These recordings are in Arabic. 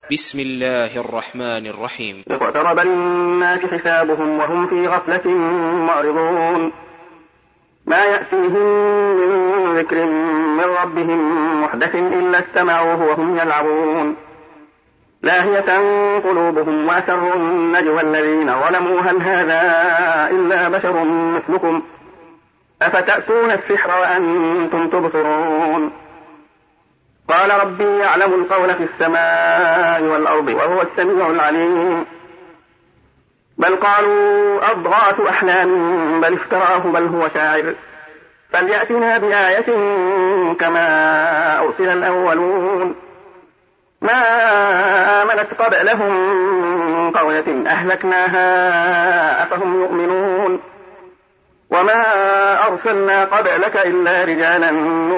بسم الله الرحمن الرحيم. اقترب للناس حسابهم وهم في غفلة معرضون ما يأتيهم من ذكر من ربهم محدث إلا استمعوه وهم يلعبون لاهية قلوبهم وأسروا النجوى الذين ظلموا هل هذا إلا بشر مثلكم أفتأتون السحر وأنتم تبصرون قال ربي يعلم القول في السماء والأرض وهو السميع العليم بل قالوا أضغاث أحلام بل افتراه بل هو شاعر فليأتنا بآية كما أرسل الأولون ما آمنت قبلهم قرية أهلكناها أفهم يؤمنون وما أرسلنا قبلك إلا رجالا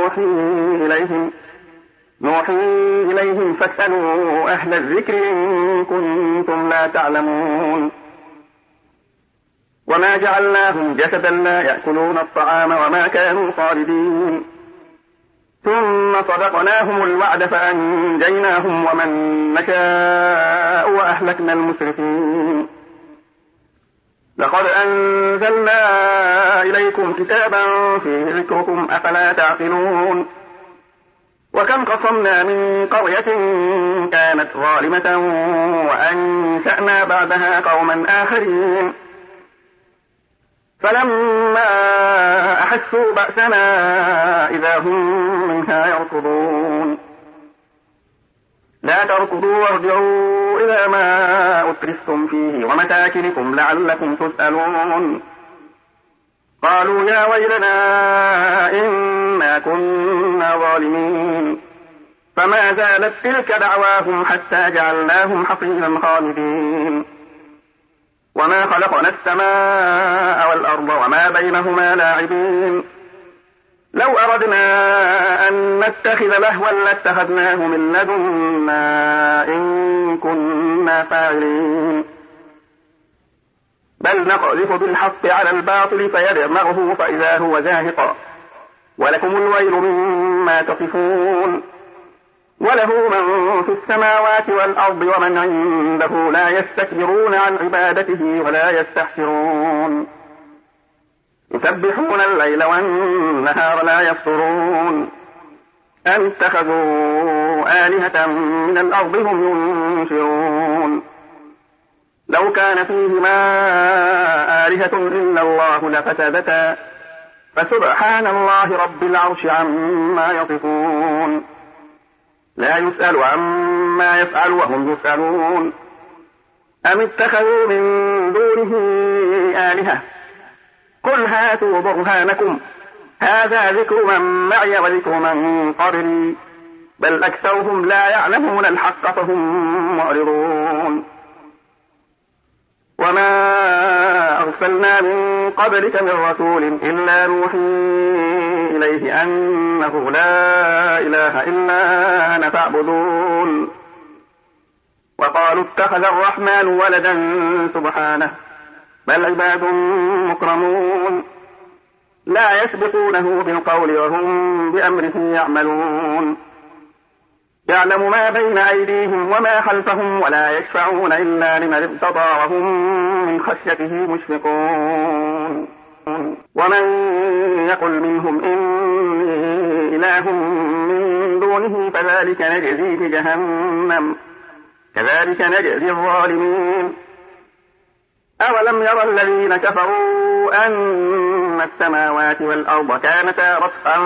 نوحي إليهم فاسألوا أهل الذكر إن كنتم لا تعلمون وما جعلناهم جسدا لا يأكلون الطعام وما كانوا خالدين ثم صدقناهم الوعد فأنجيناهم ومن نشاء وأهلكنا المسرفين لقد أنزلنا إليكم كتابا فيه ذكركم أفلا تعقلون وكم قصمنا من قرية كانت ظالمة وأنشأنا بعدها قوما آخرين فلما أحسوا بأسنا إذا هم منها يركضون لا تركضوا وارجعوا إلى ما أترفتم فيه ومساكنكم لعلكم تسألون قالوا يا ويلنا إنا كنا ظالمين فما زالت تلك دعواهم حتى جعلناهم حصيدا خالدين وما خلقنا السماء والأرض وما بينهما لاعبين لو أردنا أن نتخذ لهوا لاتخذناه من لدنا إن كنا فاعلين بل نقذف بالحق على الباطل فيدمغه فإذا هو زاهق ولكم الويل مما تصفون وله من في السماوات والأرض ومن عنده لا يستكبرون عن عبادته ولا يستحسرون يسبحون الليل والنهار لا يفترون أم اتخذوا آلهة من الأرض هم ينشرون لو كان فيهما آلهة إلا الله لفسدتا فسبحان الله رب العرش عما يصفون لا يسأل عما يفعل وهم يسألون أم اتخذوا من دونه آلهة قل هاتوا برهانكم هذا ذكر من معي وذكر من قبلي بل أكثرهم لا يعلمون الحق فهم معرضون وما أرسلنا من قبلك من رسول إلا نوحي إليه أنه لا إله إلا أنا فاعبدون وقالوا اتخذ الرحمن ولدا سبحانه بل عباد مكرمون لا يسبقونه بالقول وهم بأمره يعملون يعلم ما بين أيديهم وما خلفهم ولا يشفعون إلا لمن ارتضى وهم من خشيته مشفقون ومن يقل منهم إني إله من دونه فذلك نجزيه جهنم كذلك نجزي الظالمين أولم يرى الذين كفروا أن السماوات والأرض كانتا رتقا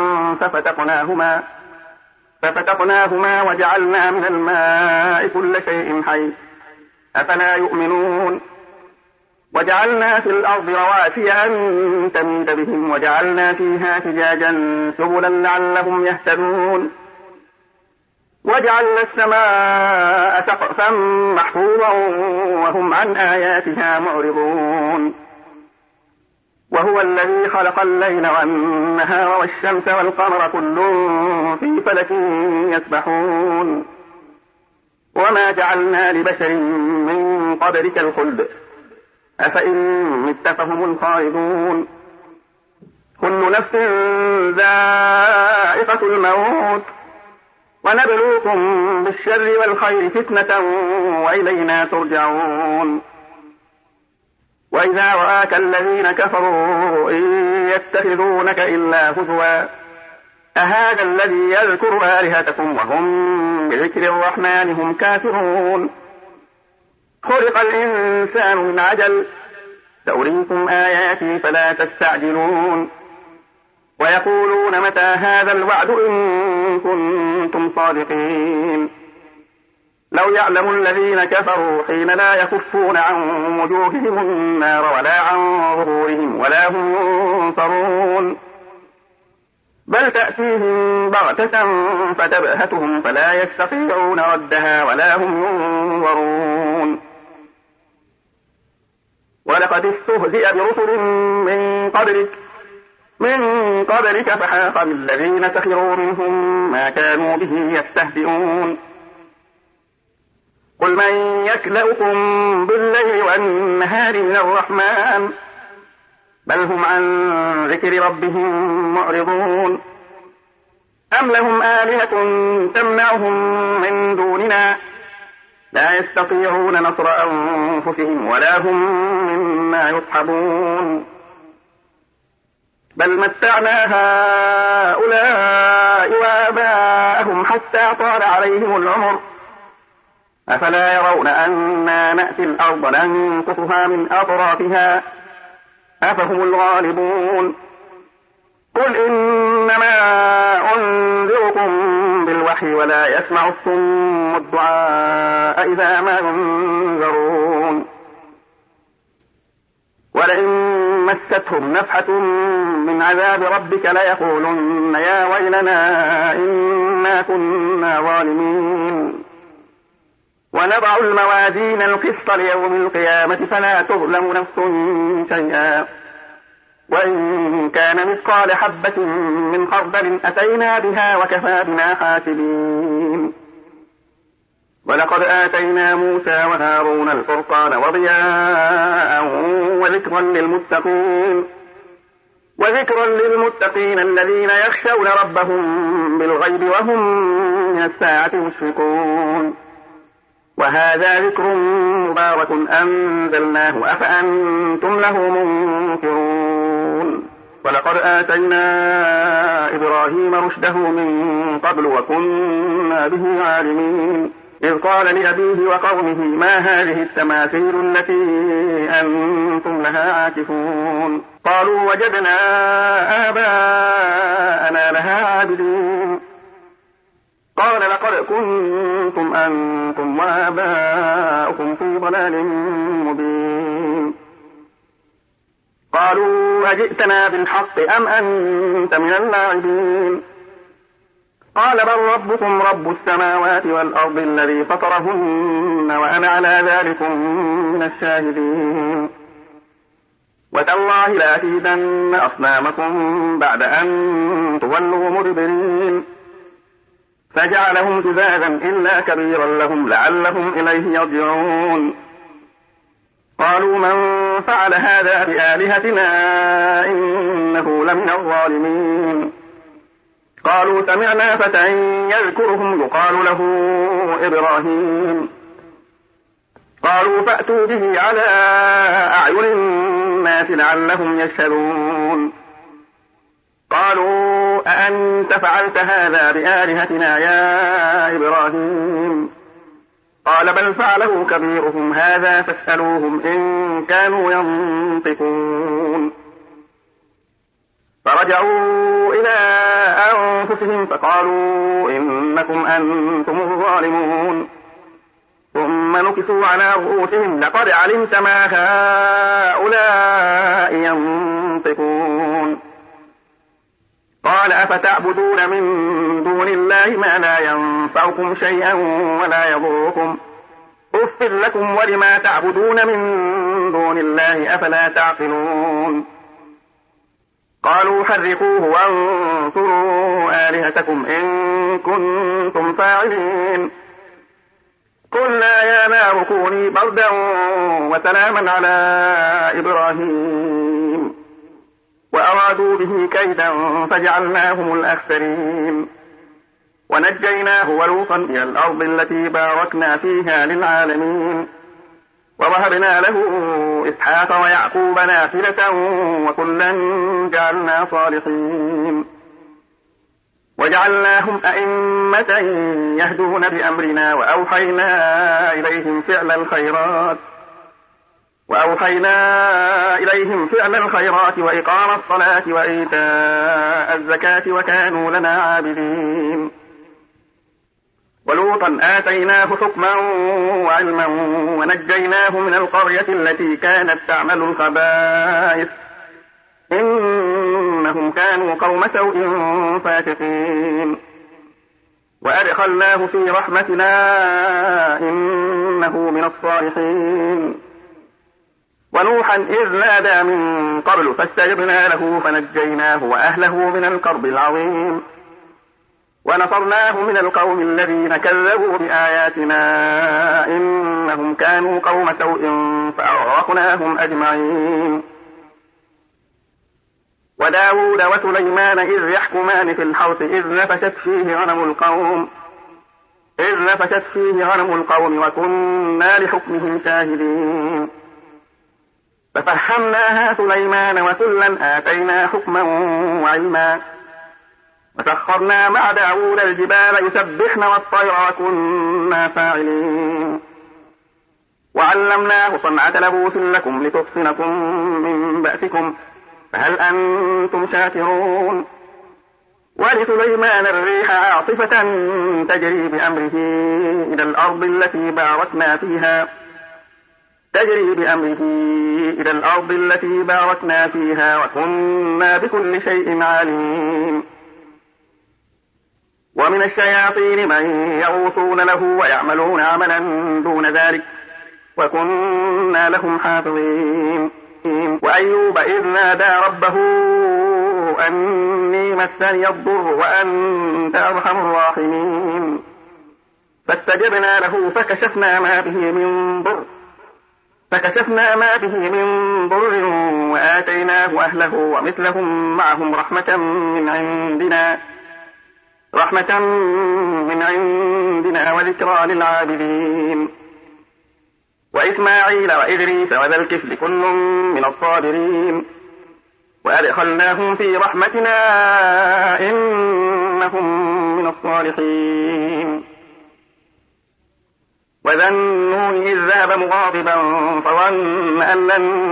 ففتقناهما وجعلنا من الماء كل شيء حي أفلا يؤمنون وجعلنا في الأرض رواسي أن تميد بهم وجعلنا فيها فجاجا سبلا لعلهم يهتدون وجعلنا السماء سقفا محفوظا وهم عن آياتها معرضون وهو الذي خلق الليل والنهار والشمس والقمر كل في فلك يسبحون وما جعلنا لبشر من قبلك الخلد أفإن مت فهم الخالدون كل نفس ذائقة الموت ونبلوكم بالشر والخير فتنة وإلينا ترجعون. وإذا رآك الذين كفروا إن يتخذونك إلا هزوا أهذا الذي يذكر آلهتكم وهم بذكر الرحمن هم كافرون. خلق الإنسان من عجل سأريكم آياتي فلا تستعجلون. ويقولون متى هذا الوعد إن كنتم صادقين. لو يعلم الذين كفروا حين لا يكفون عن وجوههم النار ولا عن ظهورهم ولا هم ينصرون بل تأتيهم بغتة فتبهتهم فلا يستطيعون ردها ولا هم ينظرون. ولقد استهزئ برسل من قبلك فحاق بالذين سخروا منهم ما كانوا به يستهزئون. قل من يكلؤكم بالليل والنهار من الرحمن بل هم عن ذكر ربهم معرضون. أم لهم آلهة تمنعهم من دوننا لا يستطيعون نصر أنفسهم ولا هم مما يصحبون. بل متعنا هؤلاء وآباءهم حتى طال عليهم العمر أفلا يرون أنا نأتي الأرض ننقصها من أطرافها أفهم الغالبون. قل إنما أنذركم بالوحي ولا يسمع الصم الدعاء إذا ما ينذرون. ولئن مستهم نفحة من عذاب ربك ليقولن يا ويلنا إنا كنا ظالمين. ونضع الموازين القسط ليوم القيامة فلا تظلم نفس شيئا وإن كان مثقال حبة من خردل أتينا بها وكفى بنا حاسبين. ولقد آتينا موسى وهارون الفرقان وضياء وذكرا للمتقين الذين يخشون ربهم بالغيب وهم من الساعة مشفقون. وهذا ذكر مبارك أنزلناه أفأنتم له منكرون. ولقد آتينا إبراهيم رشده من قبل وكنا به عالمين. إذ قال لأبيه وقومه ما هذه التماثيل التي أنتم لها عاكفون. قالوا وجدنا آباءنا لها عابدين. قال لقد كنتم أنتم وآباؤكم في ضلال مبين. قالوا أجئتنا بالحق أم أنت من اللاعبين. قال بل ربكم رب السماوات والأرض الذي فطرهن وأنا على ذلكم من الشاهدين. وتالله لأكيدن أصنامكم بعد أن تولوا مدبرين. فجعلهم جذاذا إلا كبيرا لهم لعلهم إليه يرجعون. قالوا من فعل هذا بآلهتنا إنه لمن الظالمين. قالوا سمعنا فتى يذكرهم يقال له إبراهيم. قالوا فأتوا به على أعين الناس لعلهم يشهدون. قالوا أأنت فعلت هذا بآلهتنا يا إبراهيم. قال بل فعله كبيرهم هذا فاسألوهم إن كانوا ينطقون. فرجعوا إلى أنفسهم فقالوا إنكم أنتم الظالمون. ثم نكسوا على رؤوسهم لقد علمت ما هؤلاء ينطقون. قال أفتعبدون من دون الله ما لا ينفعكم شيئا ولا يضركم أف لكم ولما تعبدون من دون الله أفلا تعقلون. قالوا حرقوه وانصروا آلهتكم إن كنتم فاعلين. قلنا يا نار كوني بردا وسلاما على إبراهيم وأرادوا به كيدا فجعلناهم الأخسرين. ونجيناه ولوطا إلى الأرض التي باركنا فيها للعالمين ووهبنا له إسحاق ويعقوب نافلة وكلا جعلنا صالحين وجعلناهم أئمة يهدون بأمرنا وأوحينا إليهم فعل الخيرات وإقام الصلاة وإيتاء الزكاة وكانوا لنا عابدين ولوطا آتيناه حكما وعلما ونجيناه من القرية التي كانت تعمل الخبائث إنهم كانوا قوم سوء فاسقين وأدخلناه في رحمتنا إنه من الصالحين ونوحا إذ نادى من قبل فاستجبنا له فنجيناه وأهله من الكرب العظيم ونصرناه من القوم الذين كذبوا بآياتنا إنهم كانوا قوم سوء فأغرقناهم أجمعين وداود وسليمان إذ يحكمان في الحرث إذ نفشت فيه غنم القوم وكنا لحكمهم شاهدين ففهمناها سليمان وكلا آتينا حكما وعلما وسخرنا مع داود الجبال يسبحن والطير وكنا فاعلين وعلمناه صنعة لبوس لكم لتحصنكم من بأسكم فهل أنتم شاكرون ولسليمان الريح عاصفة تجري بأمره إلى الأرض التي باركنا فيها وكنا بكل شيء عليم ومن الشياطين من يغوصون له ويعملون عملا دون ذلك وكنا لهم حافظين وأيوب إذ نادى ربه أني مسني الضر وأنت أرحم الراحمين فاستجبنا له فكشفنا ما به من ضر وآتيناه أهله ومثلهم معهم رحمة من عندنا وذكرى للعابدين وإسماعيل وإدريس وذا الكفل كل من الصابرين وأدخلناهم في رحمتنا إنهم من الصالحين وذا النون إذ ذهب مغاضبا فظن أن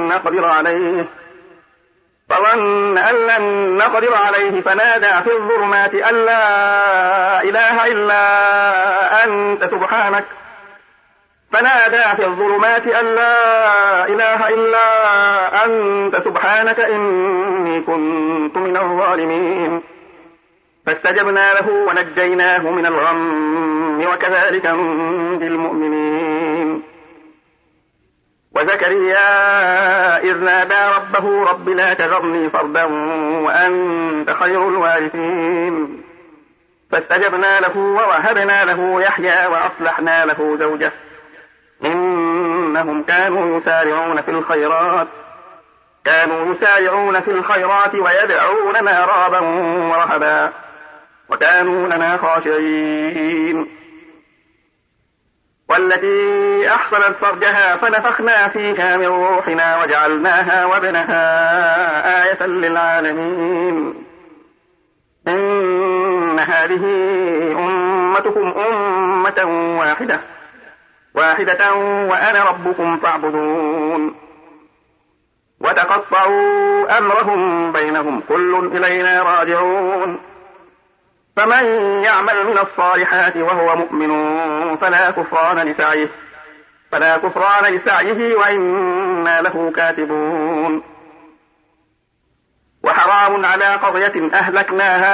لن نقدر عليه فنادى في الظلمات أن لا إله إلا أنت سبحانك إني كنت من الظالمين فاستجبنا له ونجيناه من الغم وكذلك ننجي المؤمنين وزكريا إذ نادى ربه رب لا تذرني فردا وأنت خير الوارثين فاستجبنا له ووهبنا له يحيى وأصلحنا له زوجه إنهم كانوا يسارعون في الخيرات ويدعوننا رغبا ورهبا وكانوا لنا خاشعين والتي أحصنت فرجها فنفخنا فيها من روحنا وجعلناها وابنها آية للعالمين إن هذه أمتكم أمة واحدة وأنا ربكم فاعبدون وتقطعوا أمرهم بينهم كل إلينا راجعون فمن يعمل من الصالحات وهو مؤمن فلا كفران لسعيه وإنا له كاتبون وحرام على قرية أهلكناها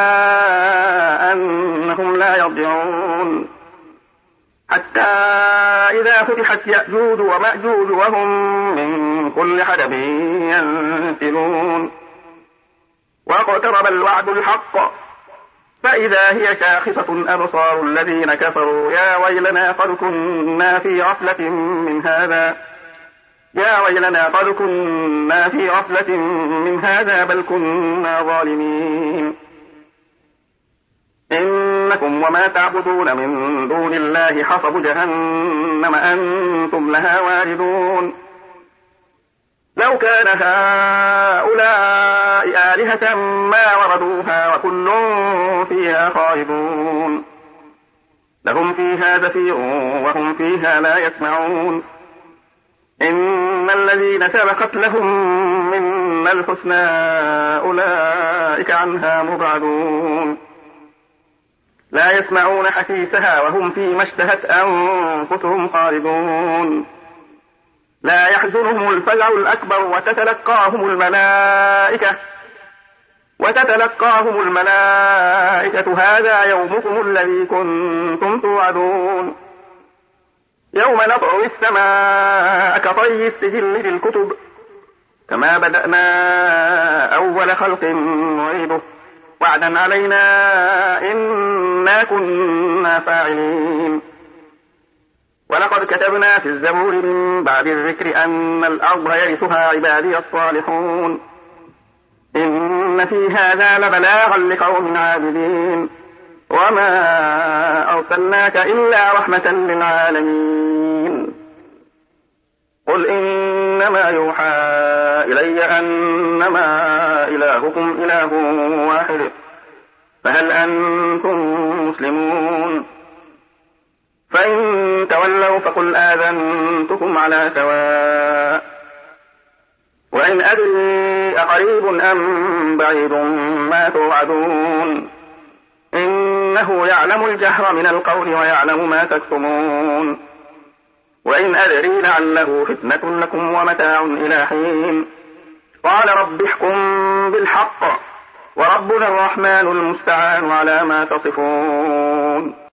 أنهم لا يرجعون حتى إذا فتحت يأجوج ومأجوج وهم من كل حدب ينسلون واقترب الوعد الحق فإذا هي شاخصة أبصار الذين كفروا يا ويلنا قد كنا في غفلة من هذا بل كنا ظالمين إنكم وما تعبدون من دون الله حصب جهنم أنتم لها واردون لو كان هؤلاء آلهة ما وردوها وكل فيها خالدون لهم فيها زفير وهم فيها لا يسمعون إن الذين سبقت لهم منا الحسنى أولئك عنها مبعدون لا يسمعون حسيسها وهم فيما اشتهت أنفسهم خالدون لا يحزنهم الفزع الأكبر وتتلقاهم الملائكة هذا يومكم الذي كنتم توعدون يوم نطوي السماء كطي السجل للكتب كما بدأنا أول خلق نعيده وعدا علينا إنا كنا فاعلين ولقد كتبنا في الزبور من بعد الذكر أن الأرض يرثها عبادي الصالحون إن في هذا لبلاغا لقوم عابدين وما أرسلناك إلا رحمة للعالمين قل إنما يوحى إلي أنما إلهكم إله واحد فهل أنتم مسلمون فإن تولوا فقل آذنتكم على سواء وإن أدري أقريب أم بعيد ما توعدون إنه يعلم الجهر من القول ويعلم ما تكتمون وإن أدري لعله فتنة لكم ومتاع إلى حين قال رب احكم بالحق وربنا الرحمن المستعان على ما تصفون